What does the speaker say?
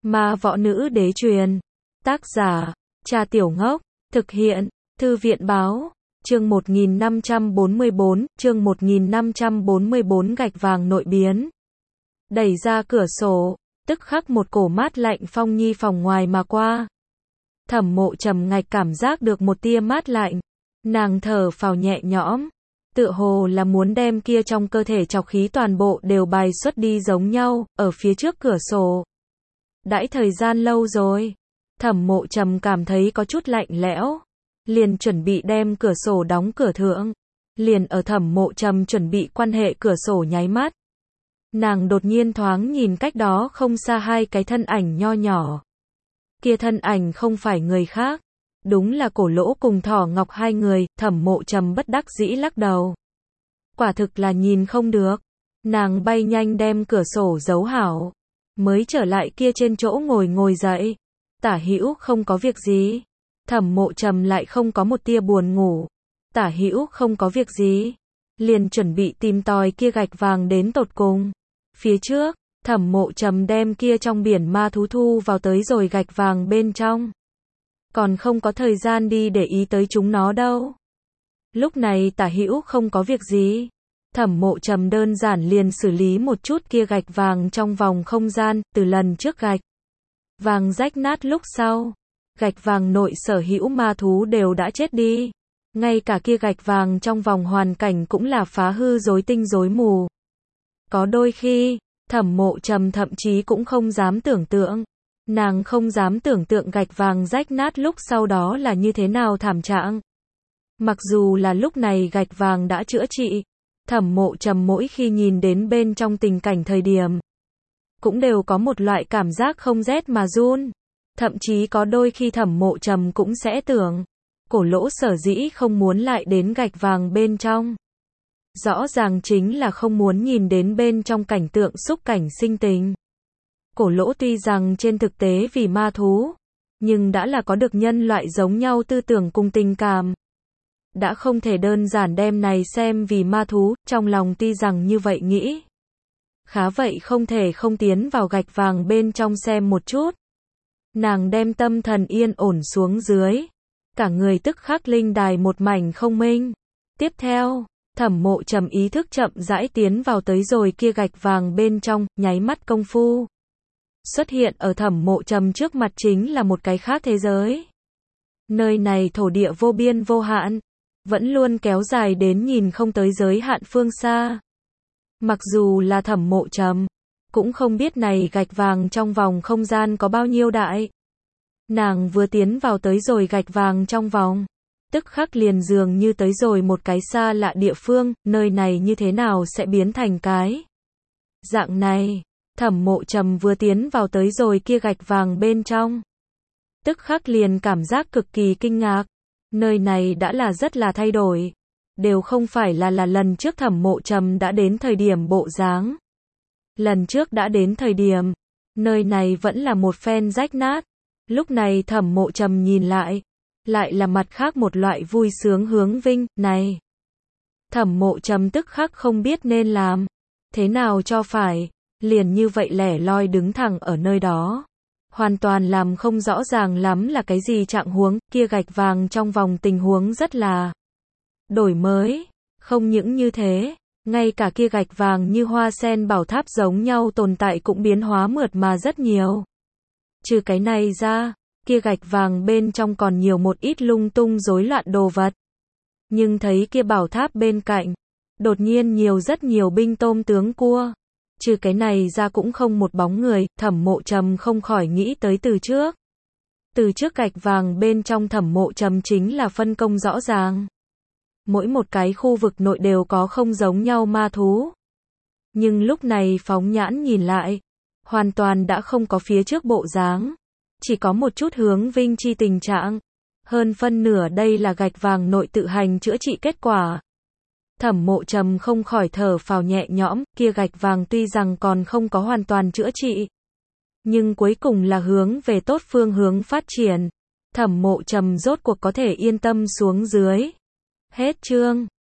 Ma võ nữ đế truyền. Tác giả, Cha Tiểu Ngốc. Thực hiện, Thư viện báo. Chương 1544, gạch vàng nội biến. Đẩy ra cửa sổ, tức khắc một cổ mát lạnh phong nhi phòng ngoài mà qua. Thẩm Mộ Trầm ngạch cảm giác được một tia mát lạnh. Nàng thở phào nhẹ nhõm. Tựa hồ là muốn đem kia trong cơ thể trọc khí toàn bộ đều bài xuất đi giống nhau, ở phía trước cửa sổ. Đãi thời gian lâu rồi. Thẩm Mộ Trầm cảm thấy có chút lạnh lẽo. Liền chuẩn bị đem cửa sổ đóng cửa thượng. Liền ở Thẩm Mộ Trầm chuẩn bị quan hệ cửa sổ nháy mắt. Nàng đột nhiên thoáng nhìn cách đó không xa hai cái thân ảnh nho nhỏ. Kia thân ảnh không phải người khác. Đúng là Cổ Lỗ cùng Thỏ Ngọc hai người. Thẩm Mộ Trầm bất đắc dĩ lắc đầu. Quả thực là nhìn không được. Nàng bay nhanh đem cửa sổ giấu hảo. Mới trở lại kia trên chỗ ngồi dậy. Tả Hữu không có việc gì. Thẩm Mộ Trầm lại không có một tia buồn ngủ. Tả Hữu không có việc gì. Liền chuẩn bị tìm tòi kia gạch vàng đến tột cùng. Phía trước, Thẩm Mộ Trầm đem kia trong biển ma thú thu vào tới rồi gạch vàng bên trong. Còn không có thời gian đi để ý tới chúng nó đâu. Lúc này Tả Hữu không có việc gì. Thẩm Mộ Trầm đơn giản liền xử lý một chút kia gạch vàng trong vòng không gian, từ lần trước gạch vàng rách nát lúc sau. Gạch vàng nội sở hữu ma thú đều đã chết đi. Ngay cả kia gạch vàng trong vòng hoàn cảnh cũng là phá hư rối tinh rối mù. Có đôi khi, Thẩm Mộ Trầm thậm chí cũng không dám tưởng tượng. Nàng không dám tưởng tượng gạch vàng rách nát lúc sau đó là như thế nào thảm trạng. Mặc dù là lúc này gạch vàng đã chữa trị. Thẩm Mộ Trầm mỗi khi nhìn đến bên trong tình cảnh thời điểm, cũng đều có một loại cảm giác không rét mà run. Thậm chí có đôi khi Thẩm Mộ Trầm cũng sẽ tưởng, Cổ Lỗ sở dĩ không muốn lại đến gạch vàng bên trong. Rõ ràng chính là không muốn nhìn đến bên trong cảnh tượng xúc cảnh sinh tình. Cổ Lỗ tuy rằng trên thực tế vì ma thú, nhưng đã là có được nhân loại giống nhau tư tưởng cùng tình cảm. Đã không thể đơn giản đem này xem vì ma thú, trong lòng tuy rằng như vậy nghĩ. Khá vậy không thể không tiến vào gạch vàng bên trong xem một chút. Nàng đem tâm thần yên ổn xuống dưới. Cả người tức khắc linh đài một mảnh không minh. Tiếp theo, Thẩm Mộ Trầm ý thức chậm rãi tiến vào tới rồi kia gạch vàng bên trong, nháy mắt công phu. Xuất hiện ở Thẩm Mộ Trầm trước mặt chính là một cái khác thế giới. Nơi này thổ địa vô biên vô hạn, vẫn luôn kéo dài đến nhìn không tới giới hạn phương xa. Mặc dù là Thẩm Mộ Trầm, cũng không biết này gạch vàng trong vòng không gian có bao nhiêu đại. Nàng vừa tiến vào tới rồi gạch vàng trong vòng, tức khắc liền dường như tới rồi một cái xa lạ địa phương, nơi này như thế nào sẽ biến thành cái dạng này. Thẩm Mộ Trầm vừa tiến vào tới rồi kia gạch vàng bên trong, tức khắc liền cảm giác cực kỳ kinh ngạc. Nơi này đã là rất là thay đổi, đều không phải là lần trước Thẩm Mộ Trầm đã đến thời điểm bộ dáng. Lần trước đã đến thời điểm, nơi này vẫn là một phen rách nát. Lúc này Thẩm Mộ Trầm nhìn lại là mặt khác một loại vui sướng hướng vinh, này. Thẩm Mộ Trầm tức khắc không biết nên làm thế nào cho phải, liền như vậy lẻ loi đứng thẳng ở nơi đó. Hoàn toàn làm không rõ ràng lắm là cái gì trạng huống, kia gạch vàng trong vòng tình huống rất là đổi mới. Không những như thế, ngay cả kia gạch vàng như hoa sen bảo tháp giống nhau tồn tại cũng biến hóa mượt mà rất nhiều. Trừ cái này ra, kia gạch vàng bên trong còn nhiều một ít lung tung rối loạn đồ vật. Nhưng thấy kia bảo tháp bên cạnh, đột nhiên nhiều rất nhiều binh tôm tướng cua. Trừ cái này ra cũng không một bóng người. Thẩm Mộ Trầm không khỏi nghĩ tới từ trước. Từ trước gạch vàng bên trong Thẩm Mộ Trầm chính là phân công rõ ràng. Mỗi một cái khu vực nội đều có không giống nhau ma thú. Nhưng lúc này phóng nhãn nhìn lại, hoàn toàn đã không có phía trước bộ dáng. Chỉ có một chút hướng vinh chi tình trạng. Hơn phân nửa đây là gạch vàng nội tự hành chữa trị kết quả. Thẩm Mộ Trầm không khỏi thở phào nhẹ nhõm, kia gạch vàng tuy rằng còn không có hoàn toàn chữa trị, nhưng cuối cùng là hướng về tốt phương hướng phát triển. Thẩm Mộ Trầm rốt cuộc có thể yên tâm xuống dưới. Hết chương.